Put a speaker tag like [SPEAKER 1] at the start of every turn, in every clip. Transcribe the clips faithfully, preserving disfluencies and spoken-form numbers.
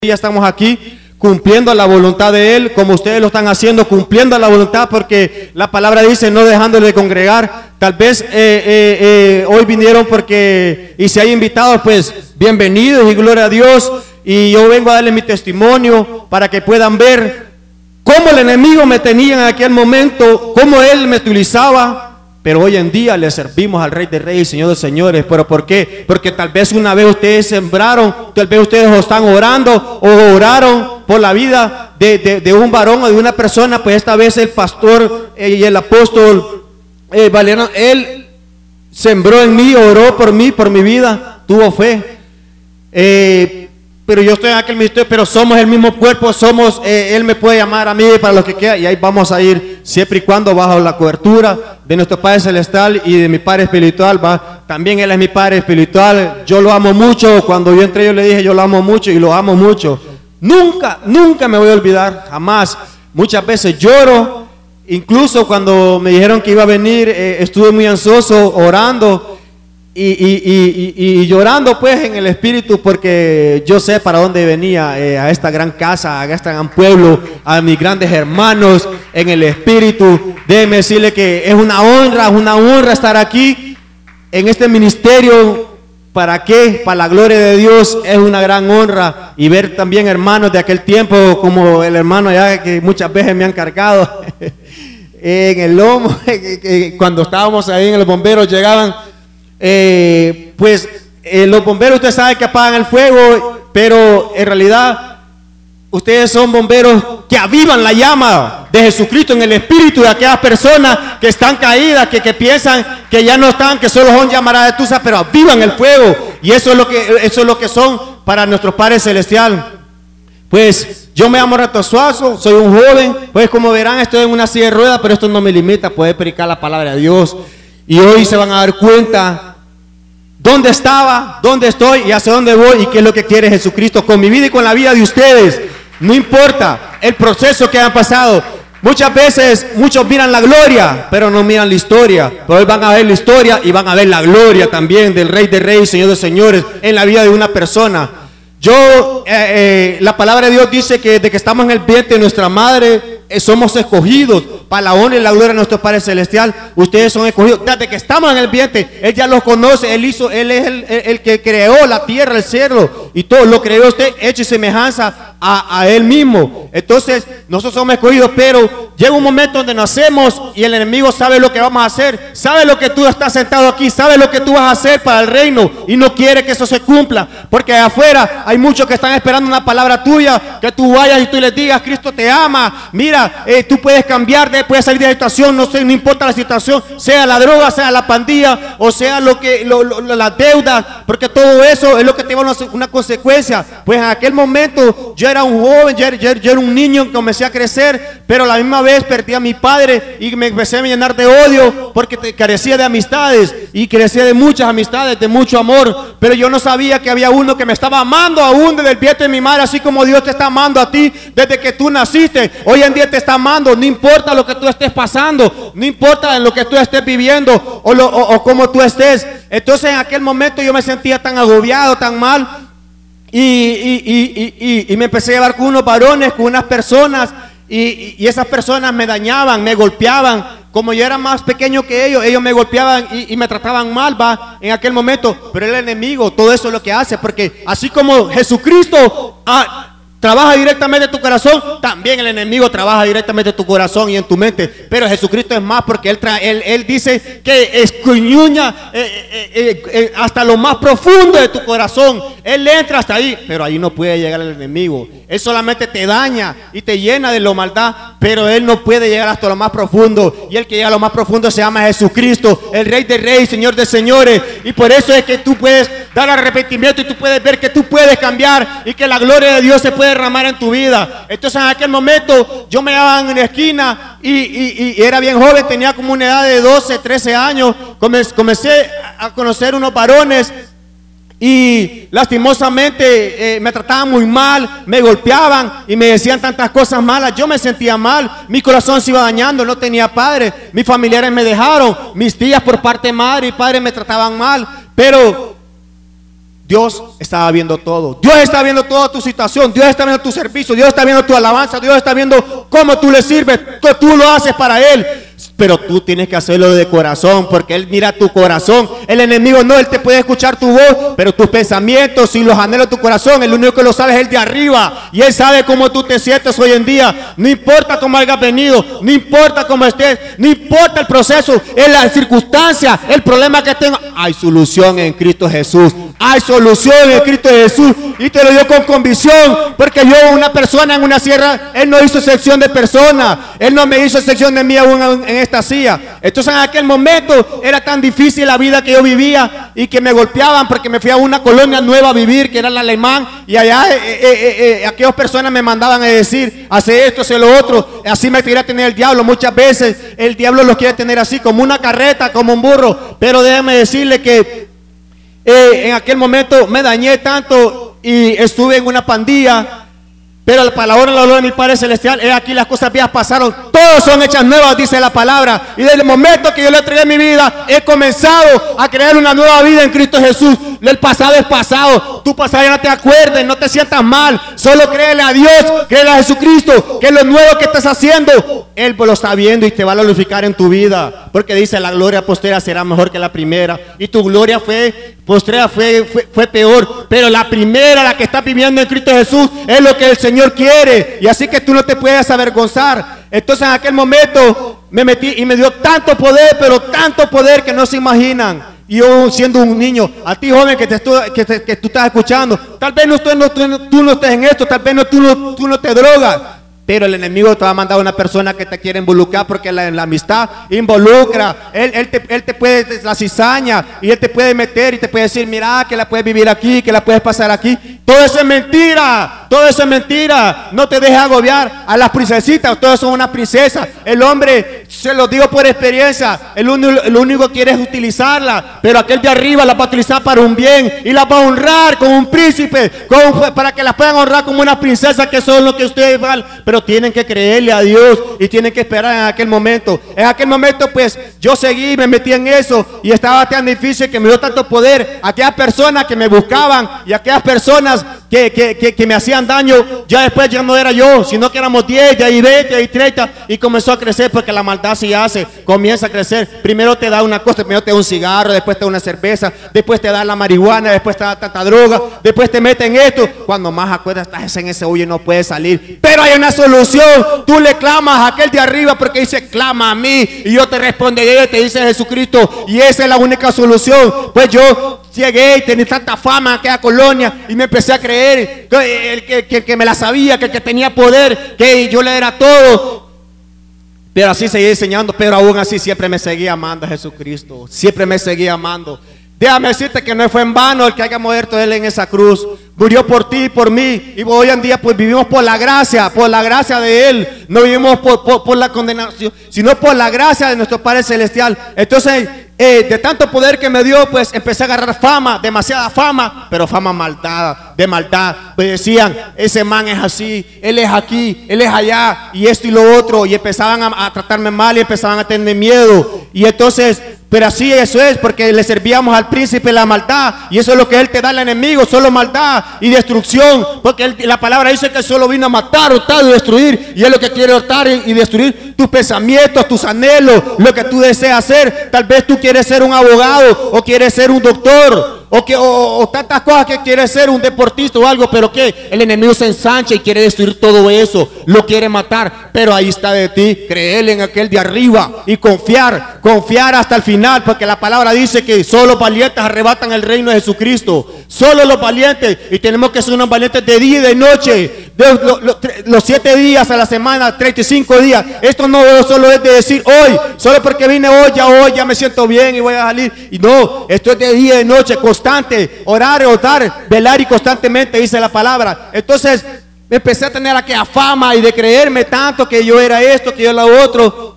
[SPEAKER 1] Ya estamos aquí cumpliendo la voluntad de Él, como ustedes lo están haciendo, cumpliendo la voluntad, porque la palabra dice, no dejándole de congregar. Tal vez eh, eh, eh, hoy vinieron porque, y si hay invitados, pues bienvenidos y gloria a Dios. Y yo vengo a darles mi testimonio para que puedan ver cómo el enemigo me tenía en aquel momento, cómo él me utilizaba. Pero hoy en día le servimos al Rey de Reyes, Señor de Señores. ¿Pero por qué? Porque tal vez una vez ustedes sembraron, tal vez ustedes están orando o oraron por la vida de, de, de un varón o de una persona. Pues esta vez el pastor eh, y el apóstol eh, Valeriano, él sembró en mí, oró por mí, por mi vida, tuvo fe. Eh, pero yo estoy en aquel ministerio, pero somos el mismo cuerpo, somos, eh, él me puede llamar a mí para lo que quiera, y ahí vamos a ir siempre y cuando bajo la cobertura de nuestro Padre Celestial y de mi Padre Espiritual. Va, también Él es mi Padre Espiritual, yo lo amo mucho. Cuando yo entré yo le dije, yo lo amo mucho y lo amo mucho. Nunca, nunca me voy a olvidar, jamás. Muchas veces lloro, incluso cuando me dijeron que iba a venir, eh, estuve muy ansioso, orando. Y, y, y, y, y llorando pues en el espíritu, porque yo sé para dónde venía, eh, a esta gran casa, a este gran pueblo, a mis grandes hermanos en el espíritu. Déjeme decirle que es una honra, es una honra estar aquí en este ministerio. ¿Para qué? Para la gloria de Dios, es una gran honra. Y ver también hermanos de aquel tiempo, como el hermano allá que muchas veces me han cargado en el lomo, cuando estábamos ahí en los bomberos llegaban. Eh, pues eh, los bomberos, usted sabe que apagan el fuego, pero en realidad ustedes son bomberos que avivan la llama de Jesucristo en el espíritu de aquellas personas que están caídas, que, que piensan que ya no están, que solo son llamaradas de tusa, pero avivan el fuego. Y eso es lo que, eso es lo que son para nuestro Padre Celestial. Pues yo me llamo Reto Suazo, soy un joven, pues como verán estoy en una silla de ruedas, pero esto no me limita a poder predicar la palabra de Dios. Y hoy se van a dar cuenta dónde estaba, dónde estoy y hacia dónde voy y qué es lo que quiere Jesucristo con mi vida y con la vida de ustedes. No importa el proceso que han pasado. Muchas veces muchos miran la gloria, pero no miran la historia. Pero hoy van a ver la historia y van a ver la gloria también del Rey de Reyes, Señor de Señores, en la vida de una persona. Yo, eh, eh, la palabra de Dios dice que desde que estamos en el vientre de nuestra madre, eh, somos escogidos para la honra y la gloria de nuestro Padre Celestial. Ustedes son escogidos desde que estamos en el vientre. Él ya los conoce, Él hizo, Él es el, el, el que creó la tierra, el cielo y todo. Lo creó usted hecho y semejanza a, a Él mismo. Entonces, nosotros somos escogidos, pero llega un momento donde nacemos y el enemigo sabe lo que vamos a hacer. Sabe lo que tú estás sentado aquí, sabe lo que tú vas a hacer para el reino y no quiere que eso se cumpla, porque allá afuera hay muchos que están esperando una palabra tuya, que tú vayas y tú les digas, Cristo te ama, mira, eh, tú puedes cambiar, de, puedes salir de la situación, no sé, no importa la situación, sea la droga, sea la pandilla, o sea lo que, lo, lo, la deuda, porque todo eso es lo que te va a una, una consecuencia. Pues en aquel momento yo era un joven, yo, yo, yo era un niño que comencé a crecer, pero a la misma vez perdí a mi padre y me empecé a llenar de odio, porque te, carecía de amistades, y carecía de muchas amistades, de mucho amor, pero yo no sabía que había uno que me estaba amando aún desde el vientre de mi madre, así como Dios te está amando a ti desde que tú naciste. Hoy en día te está amando, no importa lo que tú estés pasando, no importa en lo que tú estés viviendo o, lo, o, o cómo tú estés. Entonces en aquel momento yo me sentía tan agobiado, tan mal, y, y, y, y, y, y me empecé a llevar con unos varones, con unas personas, y, y esas personas me dañaban, me golpeaban. Como yo era más pequeño que ellos, ellos me golpeaban y, y me trataban mal, va, en aquel momento. Pero el enemigo, todo eso es lo que hace, porque así como Jesucristo ah, trabaja directamente en tu corazón, también el enemigo trabaja directamente en tu corazón y en tu mente. Pero Jesucristo es más, porque Él, trae, él, él dice que escudriña eh, eh, eh, eh, hasta lo más profundo de tu corazón. Él entra hasta ahí, pero ahí no puede llegar el enemigo. Él solamente te daña y te llena de lo maldad, pero Él no puede llegar hasta lo más profundo. Y el que llega a lo más profundo se llama Jesucristo, el Rey de Reyes, Señor de Señores. Y por eso es que tú puedes dar arrepentimiento y tú puedes ver que tú puedes cambiar y que la gloria de Dios se puede derramar en tu vida. Entonces en aquel momento yo me hallaba en una esquina y, y, y era bien joven, tenía como una edad de doce, trece años. Comencé a conocer unos varones y lastimosamente eh, me trataban muy mal, me golpeaban y me decían tantas cosas malas. Yo me sentía mal, mi corazón se iba dañando, no tenía padre, mis familiares me dejaron, mis tías por parte de madre y padre me trataban mal, pero Dios estaba viendo todo. Dios está viendo toda tu situación. Dios está viendo tu servicio. Dios está viendo tu alabanza. Dios está viendo cómo tú le sirves. Que tú lo haces para Él. Pero tú tienes que hacerlo de corazón, porque Él mira tu corazón. El enemigo no, Él te puede escuchar tu voz, pero tus pensamientos y los anhelos de tu corazón, el único que lo sabe es el de arriba. Y Él sabe cómo tú te sientes hoy en día. No importa cómo hayas venido, no importa cómo estés, no importa el proceso, en la circunstancia, el problema que tengas. Hay solución en Cristo Jesús. Hay solución en Cristo Jesús. Y te lo digo con convicción, porque yo, una persona en una sierra, Él no hizo excepción de persona. Él no me hizo excepción de mí aún en esta silla. Entonces en aquel momento era tan difícil la vida que yo vivía y que me golpeaban porque me fui a una colonia nueva a vivir, que era el Alemán, y allá eh, eh, eh, eh, aquellas personas me mandaban a decir, hace esto, hace lo otro. Así me quería tener el diablo. Muchas veces el diablo los quiere tener así, como una carreta, como un burro. Pero déjeme decirle que Eh, en aquel momento me dañé tanto y estuve en una pandilla. Pero la palabra la de mi Padre Celestial, he aquí las cosas viejas pasaron, todas son hechas nuevas, dice la palabra. Y desde el momento que yo le entregué mi vida, he comenzado a crear una nueva vida en Cristo Jesús. El pasado es pasado, tu pasado ya no te acuerdes, no te sientas mal. Solo créele a Dios, créele a Jesucristo, que lo nuevo que estás haciendo, Él lo está viendo y te va a glorificar en tu vida. Porque dice, la gloria postera será mejor que la primera. Y tu gloria fue postrera fue, fue, fue peor, pero la primera, la que está viviendo en Cristo Jesús, es lo que el Señor quiere. Y así que tú no te puedes avergonzar. Entonces en aquel momento me metí y me dio tanto poder, pero tanto poder que no se imaginan. Y yo siendo un niño, a ti joven que, te estoy, que, te, que tú estás escuchando, tal vez no, tú, no, tú, tú no estés en esto, tal vez no, tú, no, tú no te drogas. Pero el enemigo te va a mandar a una persona que te quiere involucrar, porque la, la amistad involucra. Él, él, te, él te puede la cizaña y él te puede meter y te puede decir, mira, que la puedes vivir aquí, que la puedes pasar aquí. Todo eso es mentira, todo eso es mentira. No te dejes agobiar. A las princesitas, todas son una princesa. El hombre, se lo digo por experiencia, el único, el único que quiere es utilizarla, pero aquel de arriba la va a utilizar para un bien y la va a honrar como un príncipe, como, para que las puedan honrar como una princesa, que son lo que ustedes van. Pero tienen que creerle a Dios y tienen que esperar en aquel momento. En aquel momento pues yo seguí, me metí en eso y estaba tan difícil que me dio tanto poder. Aquellas personas que me buscaban y aquellas personas que, que, que, que me hacían daño, ya después ya no era yo, sino que éramos diez, ya y veinte, y treinta, y comenzó a crecer, porque la maldad se hace, comienza a crecer. Primero te da una cosa, primero te da un cigarro, después te da una cerveza, después te da la marihuana, después te da tanta droga, después te meten en esto. Cuando más acuerdas estás en ese hoyo y no puedes salir. Pero hay una solución. Tú le clamas a aquel de arriba, porque dice, clama a mí y yo te responderé, te dice Jesucristo, y esa es la única solución. Pues yo llegué y tenía tanta fama en aquella colonia y me empecé a creer que, el, que, que, que me la sabía, que, que tenía poder, que yo le era todo. Pero así seguí enseñando, pero aún así siempre me seguía amando a Jesucristo, siempre me seguía amando. Déjame decirte que no fue en vano el que haya muerto Él en esa cruz. Murió por ti y por mí. Y hoy en día pues vivimos por la gracia, por la gracia de Él. No vivimos por, por, por la condenación, sino por la gracia de nuestro Padre Celestial. Entonces, eh, de tanto poder que me dio, pues empecé a agarrar fama, demasiada fama, pero fama maldad, de maldad. Pues decían, ese man es así, él es aquí, él es allá, y esto y lo otro. Y empezaban a, a tratarme mal y empezaban a tener miedo. Y entonces, pero así eso es, porque le servíamos al príncipe de la maldad, y eso es lo que él te da al enemigo, solo maldad y destrucción, porque él, la palabra dice que solo vino a matar, hurtar y destruir, y es lo que quiere hurtar y, y destruir tus pensamientos, tus anhelos, lo que tú deseas hacer. Tal vez tú quieres ser un abogado, o quieres ser un doctor, o, que, o, o tantas cosas, que quieres ser un deportista o algo, pero que el enemigo se ensancha y quiere destruir todo eso, lo quiere matar. Pero ahí está de ti, creer en aquel de arriba y confiar, confiar hasta el final, porque la palabra dice que solo los valientes arrebatan el reino de Jesucristo, solo los valientes. Y tenemos que ser unos valientes de día y de noche, de, lo, lo, los siete días a la semana, treinta y cinco días. Esto no solo es de decir hoy, solo porque vine hoy, ya hoy ya me siento bien y voy a salir. Y no, esto es de día y de noche, constante, orar, orar, velar y constantemente, dice la palabra. Entonces me empecé a tener aquella fama y de creerme tanto que yo era esto, que yo era lo otro.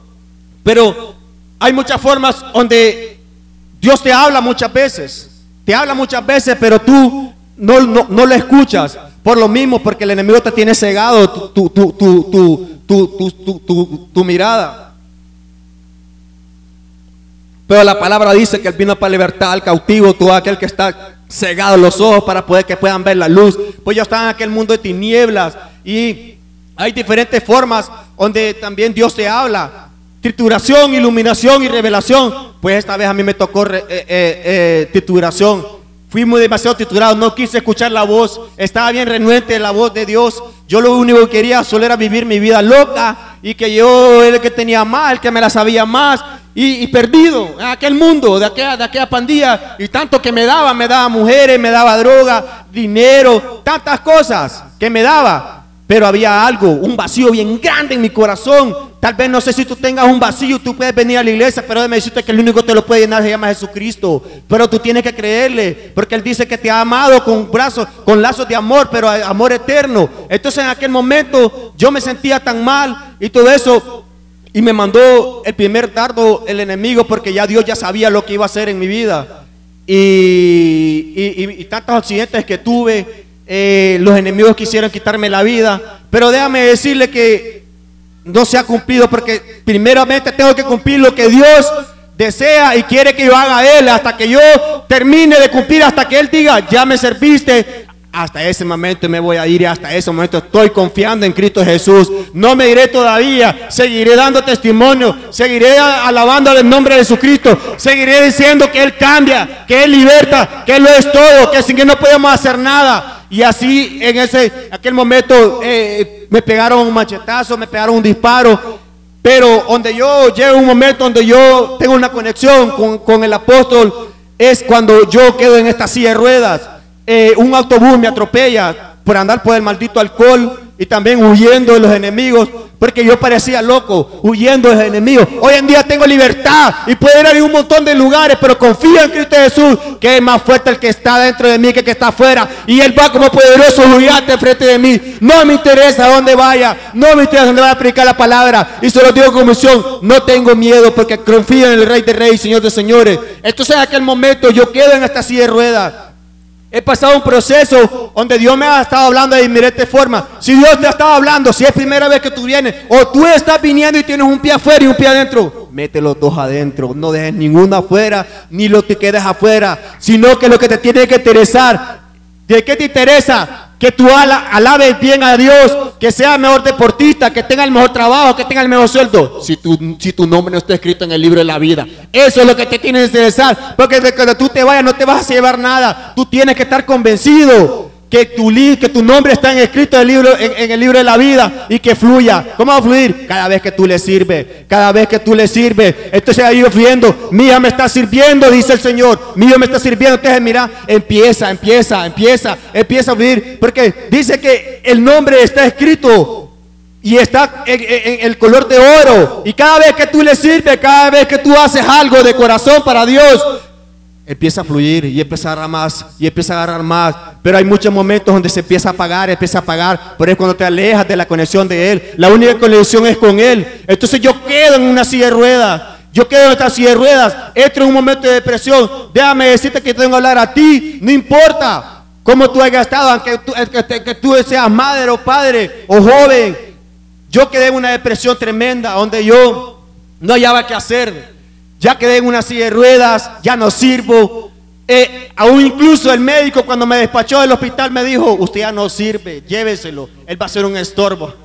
[SPEAKER 1] Pero hay muchas formas donde Dios te habla muchas veces, te habla muchas veces, pero tú no, no, no lo escuchas. Por lo mismo, porque el enemigo te tiene cegado tu, tu, tu, tu, tu, tu, tu, tu, tu, tu mirada. Pero la palabra dice que Él vino para libertar al cautivo, todo aquel que está cegados los ojos para poder que puedan ver la luz. Pues yo estaba en aquel mundo de tinieblas y hay diferentes formas donde también Dios te habla. Trituración, iluminación y revelación. Pues esta vez a mí me tocó re, eh, eh, eh, trituración. Fui muy demasiado triturado, no quise escuchar la voz. Estaba bien renuente de la voz de Dios. Yo lo único que quería solo era vivir mi vida loca y que yo era el que tenía más, el que me la sabía más. Y, y perdido en aquel mundo, de aquella, de aquella pandilla. Y tanto que me daba, me daba mujeres, me daba droga, dinero, tantas cosas que me daba. Pero había algo, un vacío bien grande en mi corazón. Tal vez no sé si tú tengas un vacío, tú puedes venir a la iglesia, pero déjame decirte que el único que te lo puede llenar se llama Jesucristo. Pero tú tienes que creerle, porque Él dice que te ha amado con brazos, con lazos de amor, pero amor eterno. Entonces en aquel momento yo me sentía tan mal y todo eso. Y me mandó el primer dardo el enemigo, porque ya Dios ya sabía lo que iba a hacer en mi vida. Y, y, y, y tantos accidentes que tuve, eh, los enemigos quisieron quitarme la vida. Pero déjame decirle que no se ha cumplido, porque primeramente tengo que cumplir lo que Dios desea y quiere que yo haga a Él. Hasta que yo termine de cumplir, hasta que Él diga, ya me serviste. Hasta ese momento me voy a ir y hasta ese momento estoy confiando en Cristo Jesús. No me iré todavía, seguiré dando testimonio, seguiré alabando el nombre de Jesucristo, seguiré diciendo que Él cambia, que Él liberta, que Él lo es todo, que sin Él no podemos hacer nada. Y así en ese aquel momento eh, me pegaron un machetazo, me pegaron un disparo. Pero donde yo llego a un momento donde yo tengo una conexión con, con el apóstol, es cuando yo quedo en esta silla de ruedas. Eh, un autobús me atropella por andar por el maldito alcohol y también huyendo de los enemigos, porque yo parecía loco, huyendo de los enemigos. Hoy en día tengo libertad y puedo ir a un montón de lugares, pero confío en Cristo Jesús, que es más fuerte el que está dentro de mí que el que está afuera, y Él va como poderoso gigante frente de mí. No me interesa dónde vaya, no me interesa dónde vaya a predicar la palabra, y se lo digo con misión, no tengo miedo, porque confío en el Rey de Reyes, Señor de Señores. Entonces en aquel momento yo quedo en esta silla de ruedas. He pasado un proceso donde Dios me ha estado hablando de diferentes formas. Si Dios te ha estado hablando, si es primera vez que tú vienes, o tú estás viniendo y tienes un pie afuera y un pie adentro, mete los dos adentro. No dejes ninguno afuera, ni lo que quedes afuera, sino que lo que te tiene que interesar. ¿De qué te interesa? Que tú ala, alabes bien a Dios, que sea el mejor deportista, que tenga el mejor trabajo, que tenga el mejor sueldo. Si tu, si tu nombre no está escrito en el libro de la vida, eso es lo que te tiene que interesar, porque de cuando tú te vayas no te vas a llevar nada. Tú tienes que estar convencido que tu, que tu nombre está en escrito en el, libro, en, en el libro de la vida, y que fluya. ¿Cómo va a fluir? Cada vez que tú le sirves, cada vez que tú le sirves. Entonces ahí fluyendo, mi hija me está sirviendo, dice el Señor, mi hija me está sirviendo. Entonces mira, empieza, empieza, empieza, empieza a fluir, porque dice que el nombre está escrito y está en, en, en el color de oro, y cada vez que tú le sirves, cada vez que tú haces algo de corazón para Dios, empieza a fluir y empieza a agarrar más y empieza a agarrar más. Pero hay muchos momentos donde se empieza a apagar, empieza a apagar. Por eso cuando te alejas de la conexión de Él, la única conexión es con Él. Entonces yo quedo en una silla de ruedas. Yo quedo en esta silla de ruedas. Entro en un momento de depresión. Déjame decirte que tengo que hablar a ti. No importa cómo tú hayas estado, aunque tú, que, que tú seas madre o padre o joven. Yo quedé en una depresión tremenda donde yo no hallaba qué hacer. Ya quedé en una silla de ruedas, ya no sirvo. Eh, aún incluso el médico, cuando me despachó del hospital, me dijo: usted ya no sirve, lléveselo, él va a ser un estorbo.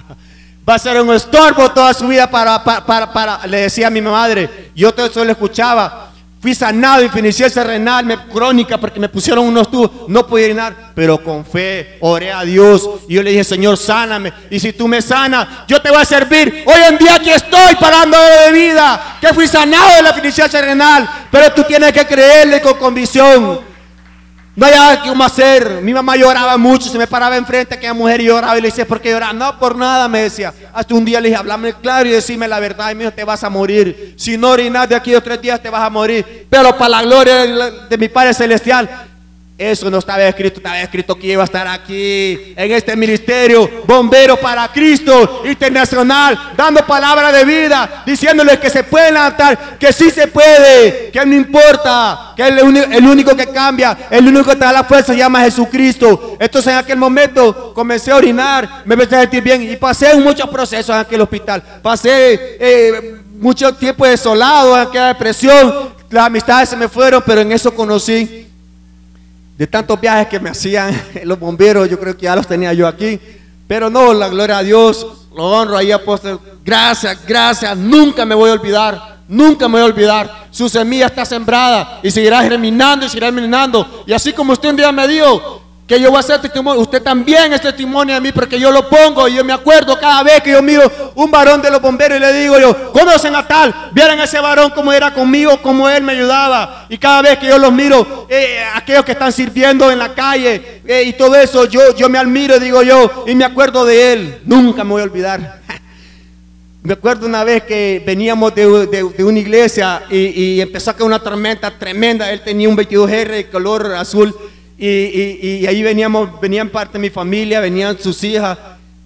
[SPEAKER 1] Va a ser un estorbo toda su vida para, para, para, para, le decía a mi madre. Yo todo eso lo escuchaba. Fui sanado, insuficiencia renal, me, crónica, porque me pusieron unos tubos, no podía orinar, pero con fe oré a Dios y yo le dije: Señor, sáname, y si tú me sanas, yo te voy a servir. Hoy en día aquí estoy parando de vida, que fui sanado de la insuficiencia renal, pero tú tienes que creerle con convicción. No hay nada que hacer. Mi mamá lloraba mucho, se me paraba enfrente a aquella mujer y lloraba, y le decía: ¿por qué lloraba? No, por nada, me decía. Hasta un día le dije: háblame claro y decime la verdad. Y me dijo: te vas a morir. Si no orinas de aquí a tres días te vas a morir. Pero para la gloria de, de mi Padre Celestial, eso no estaba escrito. Estaba escrito que iba a estar aquí en este ministerio, Bomberos para Cristo Internacional, dando palabra de vida, diciéndoles que se puede levantar, que sí se puede, que no importa, que el, el único que cambia, el único que te da la fuerza se llama Jesucristo. Entonces en aquel momento comencé a orinar, me empecé a sentir bien y pasé muchos procesos en aquel hospital. Pasé eh, mucho tiempo desolado, en aquella depresión, las amistades se me fueron, pero en eso conocí de tantos viajes que me hacían los bomberos, yo creo que ya los tenía yo aquí, pero no, la gloria a Dios, lo honro ahí, apóstol, gracias, gracias, nunca me voy a olvidar, nunca me voy a olvidar, su semilla está sembrada y seguirá germinando y seguirá germinando, y así como usted un día me dijo que yo voy a ser testimonio, usted también es testimonio de mí, porque yo lo pongo y yo me acuerdo cada vez que yo miro un varón de los bomberos y le digo yo, conocen a tal, vieran a ese varón como era conmigo, como él me ayudaba, y cada vez que yo los miro, eh, aquellos que están sirviendo en la calle eh, y todo eso, yo, yo me admiro y digo yo, y me acuerdo de él, nunca me voy a olvidar. Me acuerdo una vez que veníamos de, de, de una iglesia y, y empezó a caer una tormenta tremenda, él tenía un veintidós R de color azul. Y, y, y ahí veníamos, venían parte de mi familia, venían sus hijas,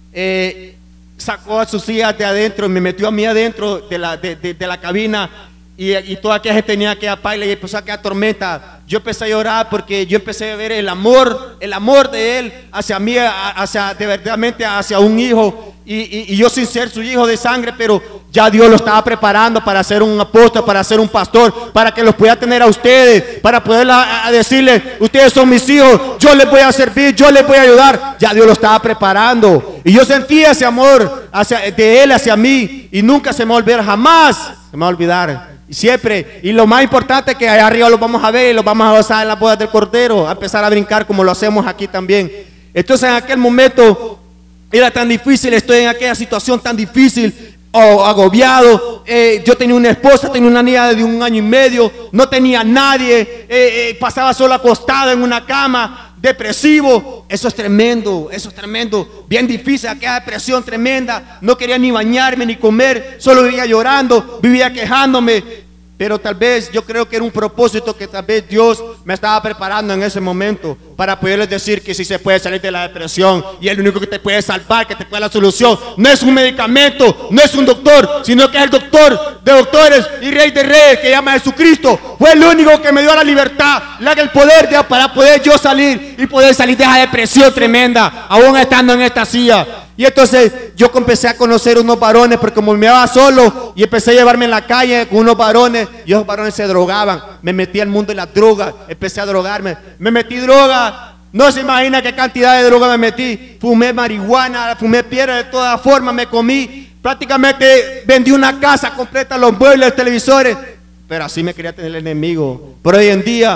[SPEAKER 1] eh, sacó a sus hijas de adentro, me metió a mí adentro de la, de, de, de la cabina y, y toda aquella gente tenía aquella paila y empezó a quedar tormenta. Yo empecé a llorar porque yo empecé a ver el amor, el amor de él hacia mí, hacia, de verdaderamente hacia un hijo. Y, y, y yo sin ser su hijo de sangre, pero ya Dios lo estaba preparando para ser un apóstol, para ser un pastor, para que los pueda tener a ustedes, para poder a, a decirles, ustedes son mis hijos, yo les voy a servir, yo les voy a ayudar. Ya Dios lo estaba preparando y yo sentía ese amor hacia, de él hacia mí, y nunca se me va a olvidar, jamás se me va a olvidar. Y siempre, y lo más importante es que allá arriba los vamos a ver y los vamos a gozar en las bodas del Cordero, a empezar a brincar como lo hacemos aquí también. Entonces en aquel momento era tan difícil, estoy en aquella situación tan difícil, oh, agobiado, eh, yo tenía una esposa, tenía una niña de un año y medio, no tenía nadie, eh, eh, pasaba solo acostado en una cama, depresivo. Eso es tremendo, eso es tremendo, bien difícil, aquella depresión tremenda, no quería ni bañarme ni comer, solo vivía llorando, vivía quejándome. Pero tal vez yo creo que era un propósito que tal vez Dios me estaba preparando en ese momento para poderles decir que sí se puede salir de la depresión, y el único que te puede salvar, que te puede dar la solución, no es un medicamento, no es un doctor, sino que es el doctor de doctores y rey de reyes, que llama Jesucristo. Fue el único que me dio la libertad, el poder de, para poder yo salir y poder salir de esa depresión tremenda, aún estando en esta silla. Y entonces yo empecé a conocer unos varones, porque como me iba solo y empecé a llevarme en la calle con unos varones, y esos varones se drogaban, me metí al mundo de las drogas, empecé a drogarme, me metí droga, no se imagina qué cantidad de droga me metí, fumé marihuana, fumé piedra de todas formas, me comí, prácticamente vendí una casa completa, los muebles, los televisores, pero así me quería tener el enemigo. Pero hoy en día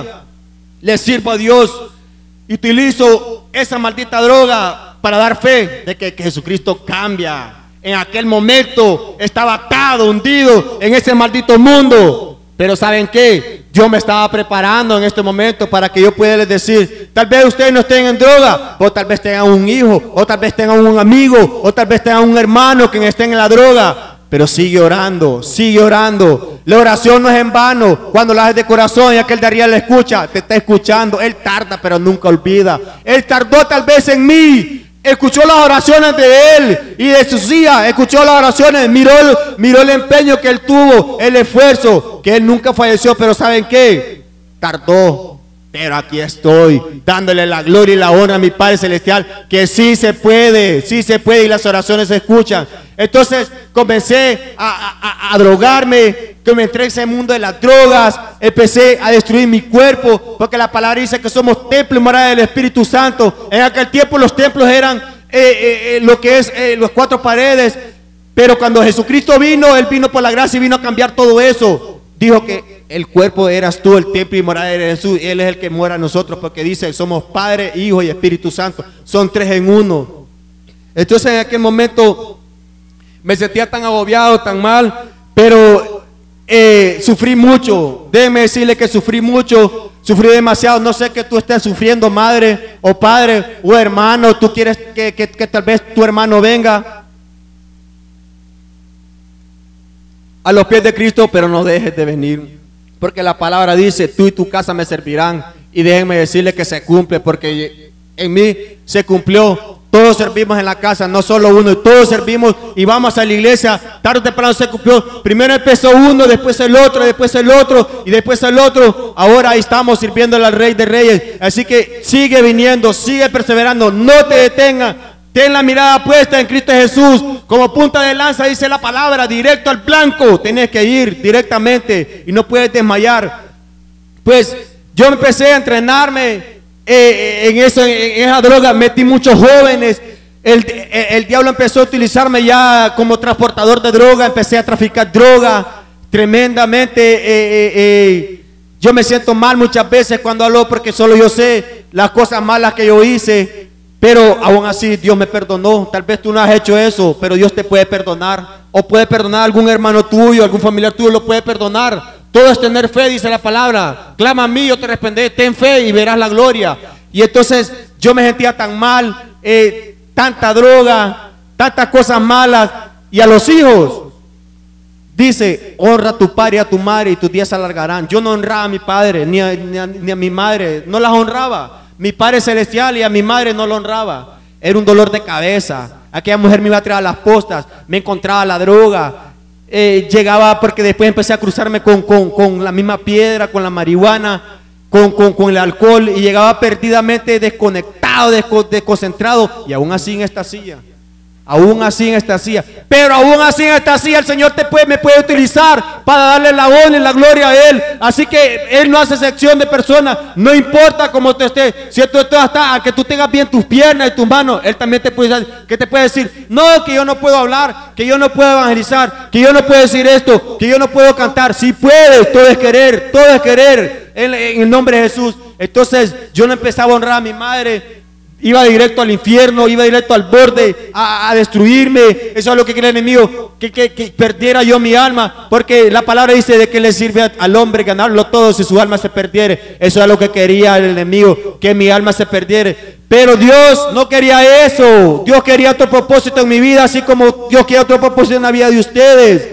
[SPEAKER 1] le sirvo a Dios y utilizo esa maldita droga para dar fe de que, que Jesucristo cambia. En aquel momento estaba atado, hundido en ese maldito mundo, pero ¿saben qué? Dios me estaba preparando en este momento para que yo pueda les decir, tal vez ustedes no estén en droga, o tal vez tengan un hijo, o tal vez tengan un amigo, o tal vez tengan un hermano que estén en la droga, pero sigue orando, sigue orando. La oración no es en vano. Cuando la haces de corazón y aquel de arriba le escucha, te está escuchando. Él tarda, pero nunca olvida. Él tardó tal vez en mí, escuchó las oraciones de él y de sus hijas, escuchó las oraciones, miró, miró el empeño que él tuvo, el esfuerzo, que él nunca falleció, pero ¿saben qué? Tardó, pero aquí estoy, dándole la gloria y la honra a mi Padre Celestial, que sí se puede, sí se puede, y las oraciones se escuchan. Entonces comencé a, a, a drogarme, que me entré en ese mundo de las drogas, empecé a destruir mi cuerpo, porque la palabra dice que somos templo y morada del Espíritu Santo. En aquel tiempo los templos eran eh, eh, eh, lo que es eh, las cuatro paredes, pero cuando Jesucristo vino, Él vino por la gracia y vino a cambiar todo eso. Dijo que el cuerpo eras tú, el templo y morada de Jesús, Él es el que mora a nosotros, porque dice, somos Padre, Hijo y Espíritu Santo, son tres en uno. Entonces en aquel momento me sentía tan agobiado, tan mal, pero eh, sufrí mucho. Déjeme decirle que sufrí mucho, sufrí demasiado. No sé que tú estés sufriendo, madre o padre o hermano. Tú quieres que, que, que tal vez tu hermano venga a los pies de Cristo, pero no dejes de venir, porque la palabra dice, tú y tu casa me servirán. Y déjenme decirle que se cumple, porque en mí se cumplió. Todos servimos en la casa, no solo uno, y todos servimos y vamos a la iglesia. Tarde o temprano se cumplió. Primero empezó uno, después el otro, después el otro y después el otro. Ahora ahí estamos sirviendo al Rey de Reyes. Así que sigue viniendo, sigue perseverando, no te detengas. Ten la mirada puesta en Cristo Jesús, como punta de lanza, dice la palabra, directo al blanco. Tienes que ir directamente y no puedes desmayar. Pues yo empecé a entrenarme eh, en, eso, en esa droga metí muchos jóvenes. El, el, el diablo empezó a utilizarme ya como transportador de droga, empecé a traficar droga tremendamente. eh, eh, eh, yo me siento mal muchas veces cuando hablo, porque solo yo sé las cosas malas que yo hice, pero aún así Dios me perdonó. Tal vez tú no has hecho eso, pero Dios te puede perdonar, o puede perdonar a algún hermano tuyo, algún familiar tuyo lo puede perdonar. Todo es tener fe, dice la palabra. Clama a mí, yo te responderé. Ten fe y verás la gloria. Y entonces yo me sentía tan mal, eh, tanta droga, tantas cosas malas. Y a los hijos dice: honra a tu padre y a tu madre y tus días se alargarán. Yo no honraba a mi padre ni a, ni a, ni a mi madre, no las honraba. Mi Padre Celestial y a mi madre no lo honraba. Era un dolor de cabeza. Aquella mujer me iba a traer a las postas, me encontraba la droga, eh, llegaba, porque después empecé a cruzarme con, con, con la misma piedra, con la marihuana, con, con, con el alcohol, y llegaba perdidamente desconectado, desco, desconcentrado, y aún así en esta silla. Aún así en esta silla, pero aún así en esta silla el Señor te puede, me puede utilizar para darle la honra y la gloria a Él. Así que Él no hace excepción de personas, no importa cómo te esté. Si tú estás, hasta que tú tengas bien tus piernas y tus manos, Él también te puede decir, que te puede decir: no, que yo no puedo hablar, que yo no puedo evangelizar, que yo no puedo decir esto, que yo no puedo cantar. Si puedes, todo es querer, todo es querer en, en el nombre de Jesús. Entonces yo no empezaba a honrar a mi madre. Iba directo al infierno, iba directo al borde, a, a destruirme. Eso es lo que quiere el enemigo, que, que, que perdiera yo mi alma, porque la palabra dice: de que le sirve a, al hombre ganarlo todo si su alma se perdiere. Eso es lo que quería el enemigo, que mi alma se perdiere. Pero Dios no quería eso. Dios quería otro propósito en mi vida, así como Dios quiere otro propósito en la vida de ustedes.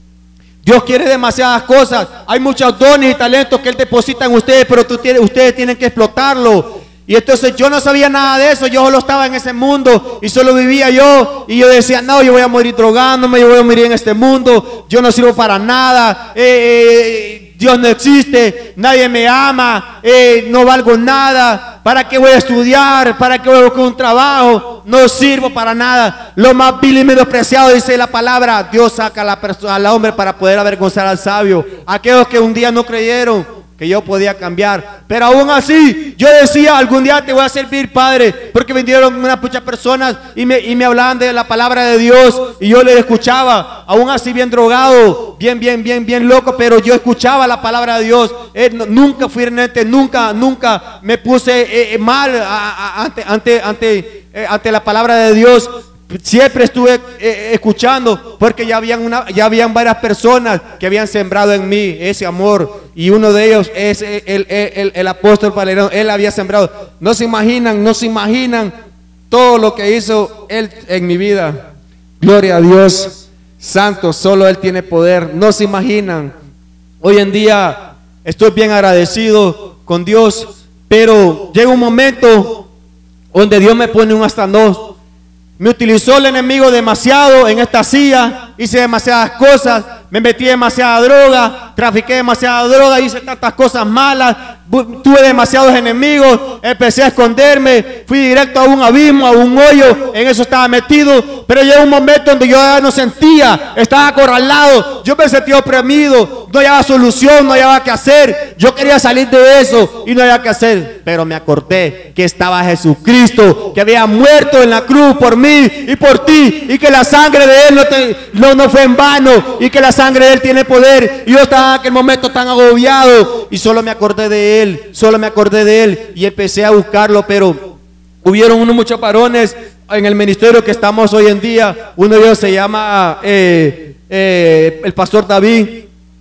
[SPEAKER 1] Dios quiere demasiadas cosas. Hay muchos dones y talentos que Él deposita en ustedes, pero tú tienes, ustedes tienen que explotarlo. Y entonces yo no sabía nada de eso, yo solo estaba en ese mundo y solo vivía yo, y yo decía: no, yo voy a morir drogándome, yo voy a morir en este mundo, yo no sirvo para nada, eh, eh, Dios no existe, nadie me ama, eh, no valgo nada, ¿para qué voy a estudiar? ¿Para qué voy a buscar un trabajo? No sirvo para nada. Lo más vil y menospreciado, dice la palabra: Dios saca a la persona, al hombre, para poder avergonzar al sabio. Aquellos que un día no creyeron que yo podía cambiar, pero aún así yo decía: algún día te voy a servir, Padre, porque vinieron unas muchas personas y me, y me hablaban de la palabra de Dios, y yo les escuchaba, aún así bien drogado, bien, bien, bien, bien loco, pero yo escuchaba la palabra de Dios. eh, no, nunca fui renente, nunca, nunca me puse eh, mal a, a, ante, ante, ante, eh, ante la palabra de Dios. Siempre estuve eh, escuchando, porque ya habían, una, ya habían varias personas que habían sembrado en mí ese amor, y uno de ellos es el, el, el, el apóstol Valerón. Él había sembrado. No se imaginan, no se imaginan todo lo que hizo Él en mi vida. Gloria a Dios, santo, solo Él tiene poder. No se imaginan. Hoy en día estoy bien agradecido con Dios, pero llega un momento donde Dios me pone un hasta no. Me utilizó el enemigo demasiado en esta silla, hice demasiadas cosas, me metí demasiada droga, trafiqué demasiada droga, hice tantas cosas malas, tuve demasiados enemigos, empecé a esconderme, fui directo a un abismo, a un hoyo, en eso estaba metido. Pero llegó un momento donde yo ya no sentía, estaba acorralado, yo me sentía oprimido, no había solución, no había qué hacer. Yo quería salir de eso y no había qué hacer, pero me acordé que estaba Jesucristo, que había muerto en la cruz por mí y por ti, y que la sangre de Él no, te, no, no fue en vano, y que la sangre de Él tiene poder. Y yo estaba en aquel momento tan agobiado y solo me acordé de Él, solo me acordé de Él y empecé a buscarlo. Pero hubieron unos muchos varones en el ministerio que estamos hoy en día. Uno de ellos se llama eh, eh, el pastor David.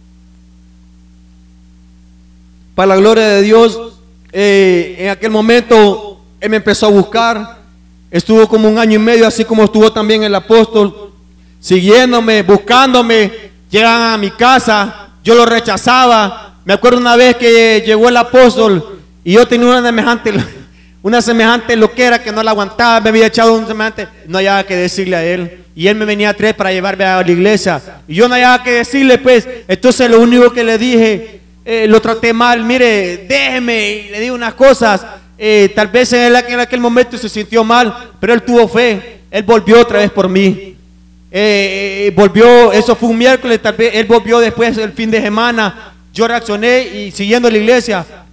[SPEAKER 1] Para la gloria de Dios, eh, en aquel momento él me empezó a buscar. Estuvo como un año y medio, así como estuvo también el apóstol, siguiéndome, buscándome. Llegan a mi casa, yo lo rechazaba. Me acuerdo una vez que llegó el apóstol y yo tenía una semejante, una semejante loquera que no la aguantaba. Me había echado un semejante, no había que decirle a él. Y él me venía a traer para llevarme a la iglesia, y yo no había que decirle, pues. Entonces lo único que le dije, eh, lo traté mal: mire, déjeme. Y le di unas cosas. Eh, tal vez en, el, en aquel momento se sintió mal, pero él tuvo fe. Él volvió otra vez por mí. Eh, volvió, eso fue un miércoles, tal vez él volvió después el fin de semana. Yo reaccioné y siguiendo la iglesia,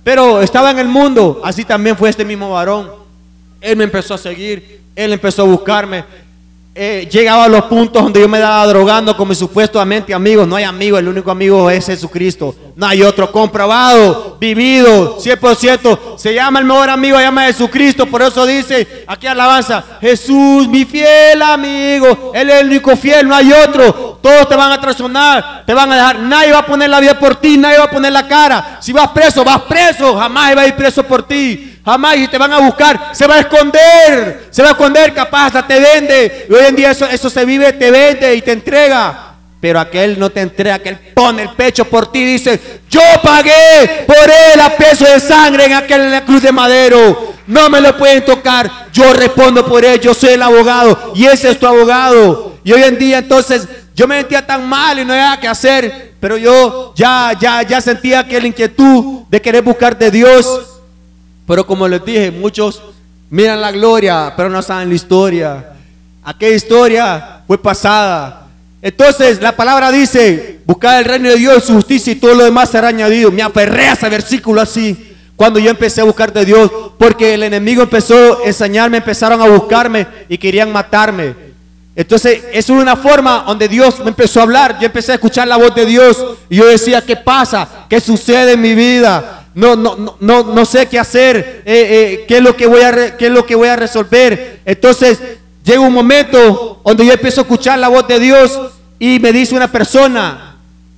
[SPEAKER 1] pero estaba en el mundo. Así también fue este mismo varón. Él me empezó a seguir, él empezó a buscarme. Eh, llegaba a los puntos donde yo me daba drogando con mis supuestamente amigos. No hay amigos, el único amigo es Jesucristo. No hay otro, comprobado, vivido, cien por ciento. Se llama el mejor amigo, se llama Jesucristo. Por eso dice aquí alabanza: Jesús, mi fiel amigo. Él es el único fiel, no hay otro. Todos te van a traicionar, te van a dejar. Nadie va a poner la vida por ti, nadie va a poner la cara. Si vas preso, vas preso. Jamás va a ir preso por ti. Jamás, y te van a buscar, se va a esconder, se va a esconder, capaz hasta te vende. Y hoy en día eso, eso se vive, te vende y te entrega. Pero aquel no te entrega, aquel pone el pecho por ti, dice: yo pagué por él a peso de sangre en aquel en la cruz de madero. No me lo pueden tocar, yo respondo por él, yo soy el abogado y ese es tu abogado. Y hoy en día entonces yo me sentía tan mal y no había nada que hacer, pero yo ya, ya, ya sentía aquella inquietud de querer buscar de Dios. Pero como les dije, muchos miran la gloria, pero no saben la historia. Aquella historia fue pasada. Entonces la palabra dice: buscar el reino de Dios, su justicia y todo lo demás será añadido. Me aferré a ese versículo así cuando yo empecé a buscar de Dios, porque el enemigo empezó a ensañarme, empezaron a buscarme y querían matarme. Entonces es una forma donde Dios me empezó a hablar. Yo empecé a escuchar la voz de Dios y yo decía: ¿qué pasa? ¿Qué sucede en mi vida? No, no, no, no, no sé qué hacer, eh, eh, qué es lo que voy a re, qué es lo que voy a resolver. Entonces llega un momento donde yo empiezo a escuchar la voz de Dios y me dice una persona: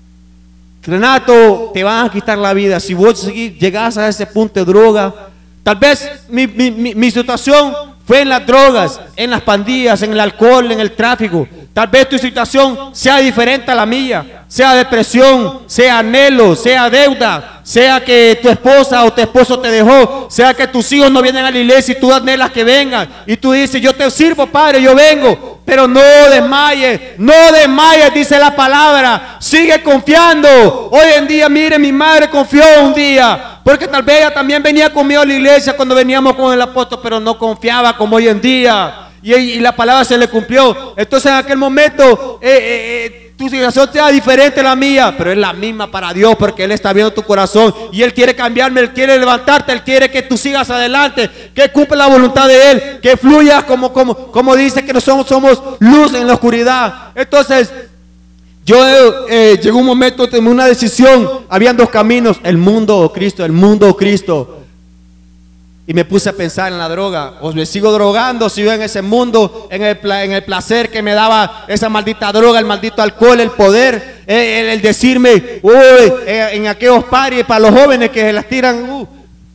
[SPEAKER 1] Renato, te van a quitar la vida si vos llegas a ese punto de droga. Tal vez mi, mi, mi, mi situación fue en las drogas, en las pandillas, en el alcohol, en el tráfico. Tal vez tu situación sea diferente a la mía, sea depresión, sea anhelo, sea deuda, sea que tu esposa o tu esposo te dejó, sea que tus hijos no vienen a la iglesia y tú anhelas que vengan. Y tú dices: yo te sirvo, Padre, yo vengo. Pero no desmayes, no desmayes, dice la palabra. Sigue confiando. Hoy en día, mire, mi madre confió un día, porque tal vez ella también venía conmigo a la iglesia cuando veníamos con el apóstol, pero no confiaba como hoy en día. Y, y la palabra se le cumplió. Entonces en aquel momento eh, eh, eh, tu situación sea diferente a la mía, pero es la misma para Dios, porque Él está viendo tu corazón y Él quiere cambiarme, Él quiere levantarte, Él quiere que tú sigas adelante, que cumpla la voluntad de Él, que fluyas como, como, como dice que nosotros somos luz en la oscuridad. Entonces yo eh, llegó un momento, tomé una decisión. Habían dos caminos: el mundo o Cristo, el mundo o Cristo. Y me puse a pensar en la droga. O me sigo drogando, sigo en ese mundo, en el, en el placer que me daba esa maldita droga, el maldito alcohol, el poder, eh, el, el decirme, uy, eh, en aquellos paris para los jóvenes que se las tiran. Uh.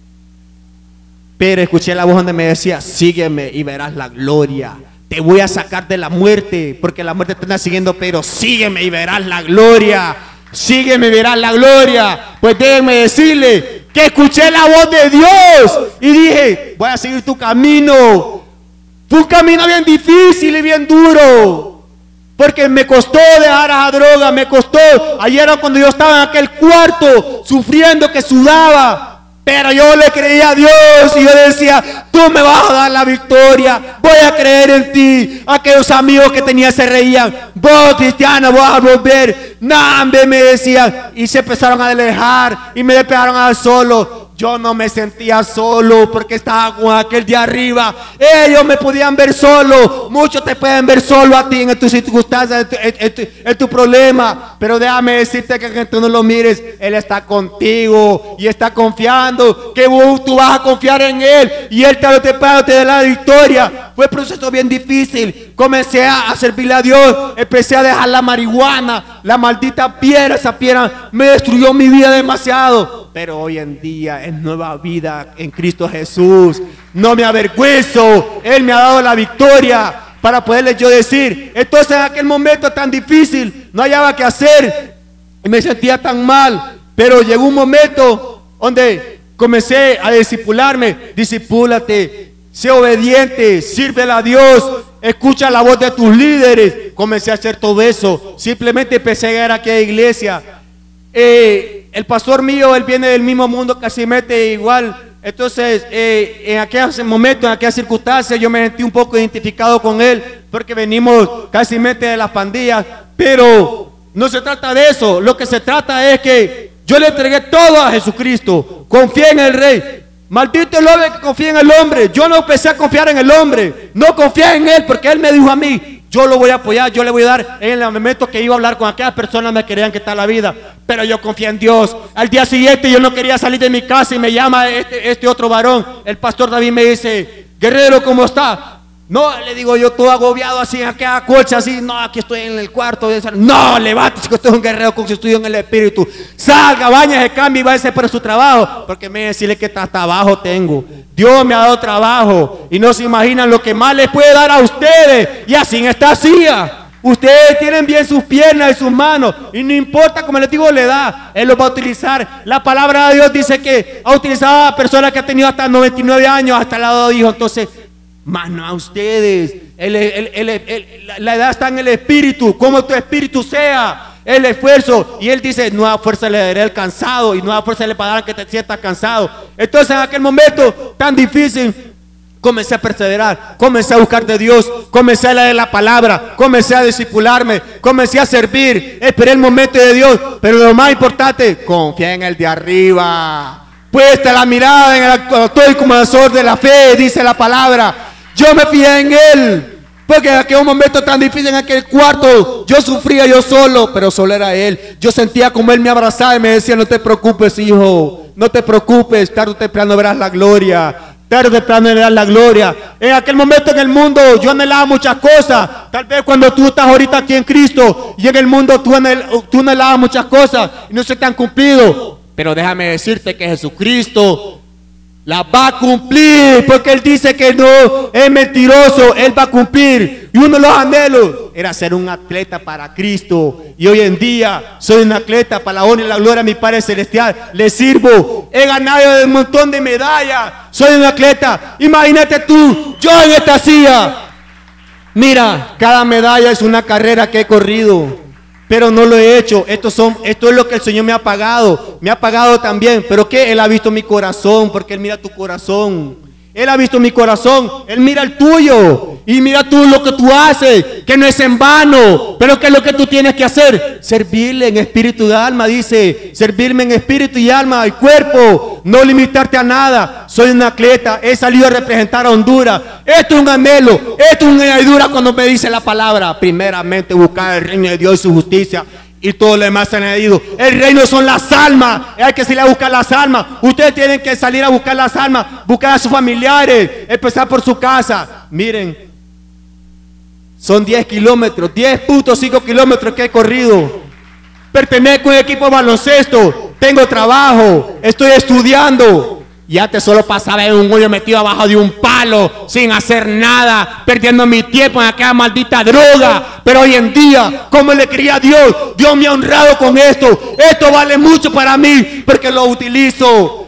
[SPEAKER 1] Pero escuché la voz donde me decía: sígueme y verás la gloria. Te voy a sacar de la muerte, porque la muerte te está siguiendo, pero sígueme y verás la gloria. Sígueme y verás la gloria. Pues déjenme decirle que escuché la voz de Dios y dije: voy a seguir tu camino. Fue un camino bien difícil y bien duro, porque me costó dejar a la droga, me costó. Ayer era cuando yo estaba en aquel cuarto sufriendo, que sudaba, pero yo le creía a Dios y yo decía: tú me vas a dar la victoria, voy a creer en ti. Aquellos amigos que tenía se reían: vos, cristiano, vas a volver. Nambe, me decían, y se empezaron a alejar y me dejaron a dar solo. Yo no me sentía solo porque estaba con aquel de arriba. Ellos me podían ver solo. Muchos te pueden ver solo a ti en tus circunstancias, en tu, en, en tu, en tu problema. Pero déjame decirte que, que tú no lo mires. Él está contigo y está confiando que vos, tú vas a confiar en Él. Y Él tarde o temprano te da la victoria. Fue un proceso bien difícil. Comencé a, a servirle a Dios. Empecé a dejar la marihuana. La maldita piedra, esa piedra me destruyó mi vida demasiado. Pero hoy en día es nueva vida en Cristo Jesús. No me avergüenzo. Él me ha dado la victoria para poderles yo decir. Entonces en aquel momento tan difícil no hallaba qué hacer y me sentía tan mal. Pero llegó un momento donde comencé a discipularme. Discipúlate, sé obediente, sírvele a Dios, escucha la voz de tus líderes. Comencé a hacer todo eso. Simplemente empecé a llegar aquí a la iglesia. Eh, el pastor mío, él viene del mismo mundo, casi mete igual. Entonces eh, en aquel momento, en aquellas circunstancias, yo me sentí un poco identificado con él, porque venimos casi mete de las pandillas. Pero no se trata de eso. Lo que se trata es que Yo le entregué todo a Jesucristo. Confié en el Rey. Maldito el hombre que confía en el hombre. Yo no empecé a confiar en el hombre. No confié en él porque él me dijo a mí: yo lo voy a apoyar, yo le voy a dar. En el momento que iba a hablar con aquellas personas me querían quitar la vida, pero yo confié en Dios. Al día siguiente yo no quería salir de mi casa y me llama este, este otro varón, el pastor David, me dice: Guerrero, ¿cómo está? No, le digo yo, todo agobiado así, en aquella colcha así. No, aquí estoy en el cuarto. No, levántese, que usted es un guerrero con su estudio en el Espíritu. Salga, bañese, cambie y váyase por su trabajo. Porque me decirle que hasta abajo tengo. Dios me ha dado trabajo. Y no se imaginan lo que más les puede dar a ustedes. Y así en esta silla. Ustedes tienen bien sus piernas y sus manos. Y no importa, como les digo, la edad, Él los va a utilizar. La palabra de Dios dice que ha utilizado a personas que han tenido hasta noventa y nueve años, hasta el lado de Dios. Entonces, más no a ustedes. El, el, el, el, la edad está en el espíritu. Como tu espíritu sea, el esfuerzo. Y él dice: nueva fuerza le daré al cansado, y nueva fuerza le pagarán que te sientas cansado. Entonces, en aquel momento tan difícil, comencé a perseverar, comencé a buscar de Dios, comencé a leer la palabra, comencé a discipularme, comencé a servir. Esperé el momento de Dios. Pero lo más importante, confía en el de arriba. Puesta la mirada en el autor y comenzador de la fe, dice la palabra. Yo me fijé en Él, porque en aquel momento tan difícil, en aquel cuarto, yo sufría yo solo, pero solo era Él. Yo sentía como Él me abrazaba y me decía: no te preocupes, hijo, no te preocupes, tarde o temprano verás la gloria, tarde o temprano verás la gloria. En aquel momento en el mundo yo anhelaba muchas cosas. Tal vez cuando tú estás ahorita aquí en Cristo y en el mundo tú, anhel, tú anhelabas muchas cosas y no se te han cumplido. Pero déjame decirte que Jesucristo la va a cumplir, porque Él dice que no es mentiroso. Él va a cumplir. Y uno de los anhelos era ser un atleta para Cristo. Y hoy en día soy un atleta para la honra y la gloria de mi Padre Celestial. Le sirvo. He ganado un montón de medallas. Soy un atleta. Imagínate tú, yo en esta silla. Mira, cada medalla es una carrera que he corrido, pero no lo he hecho. Esto, son, esto es lo que el Señor me ha pagado. Me ha pagado también. ¿Pero qué? Él ha visto mi corazón, porque Él mira tu corazón. Él ha visto mi corazón. Él mira el tuyo. Y mira tú lo que tú haces, que no es en vano. Pero ¿qué es lo que tú tienes que hacer? Servirle en espíritu y alma, dice. Servirme en espíritu y alma y cuerpo. No limitarte a nada. Soy un atleta. He salido a representar a Honduras. Esto es un anhelo. Esto es una añadidura cuando me dice la palabra. Primeramente buscar el reino de Dios y su justicia, y todo lo demás se ha añadido. El reino son las almas. Hay que salir a buscar las almas. Ustedes tienen que salir a buscar las almas, buscar a sus familiares, empezar por su casa. Miren, son diez kilómetros, diez punto cinco kilómetros que he corrido. Pertenezco a un equipo de baloncesto, tengo trabajo, estoy estudiando. Y antes solo pasaba en un hoyo metido abajo de un palo, sin hacer nada, perdiendo mi tiempo en aquella maldita droga. Pero hoy en día, como le creía a Dios, Dios me ha honrado con esto. Esto vale mucho para mí, porque lo utilizo.